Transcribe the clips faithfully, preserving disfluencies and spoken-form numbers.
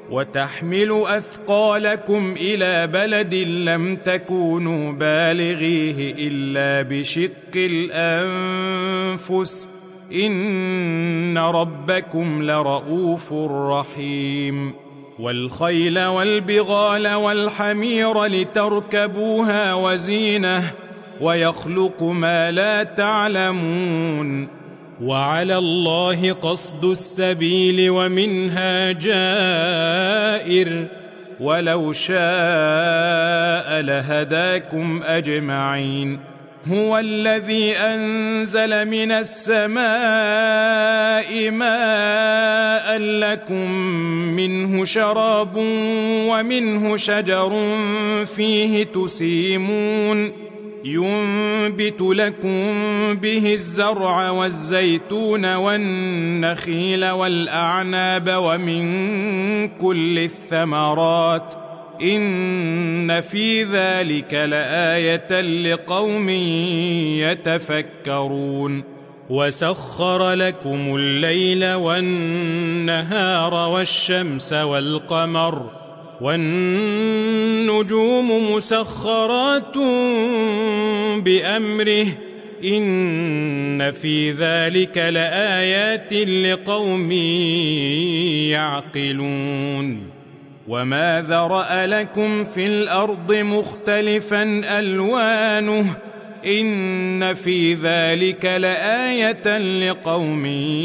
وتحمل أثقالكم إلى بلد لم تكونوا بالغيه إلا بشق الأنفس إن ربكم لرؤوف رحيم. والخيل والبغال والحمير لتركبوها وزينة ويخلق ما لا تعلمون وعلى الله قصد السبيل ومنها جائر ولو شاء لهداكم أجمعين. هو الذي أنزل من السماء ماء لكم منه شراب ومنه شجر فيه تسيمون ينبت لكم به الزرع والزيتون والنخيل والأعناب ومن كل الثمرات إن في ذلك لآية لقوم يتفكرون. وسخر لكم الليل والنهار والشمس والقمر والنجوم مسخرات بأمره إن في ذلك لآيات لقوم يعقلون. وما ذرأ لكم في الأرض مختلفا ألوانه إن في ذلك لآية لقوم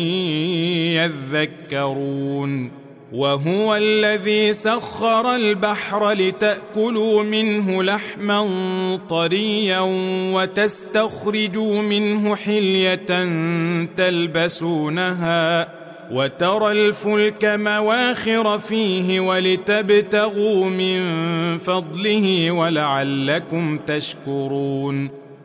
يذكرون. وهو الذي سخر البحر لتأكلوا منه لحما طريا وتستخرجوا منه حلية تلبسونها وترى الفلك مواخر فيه ولتبتغوا من فضله ولعلكم تشكرون.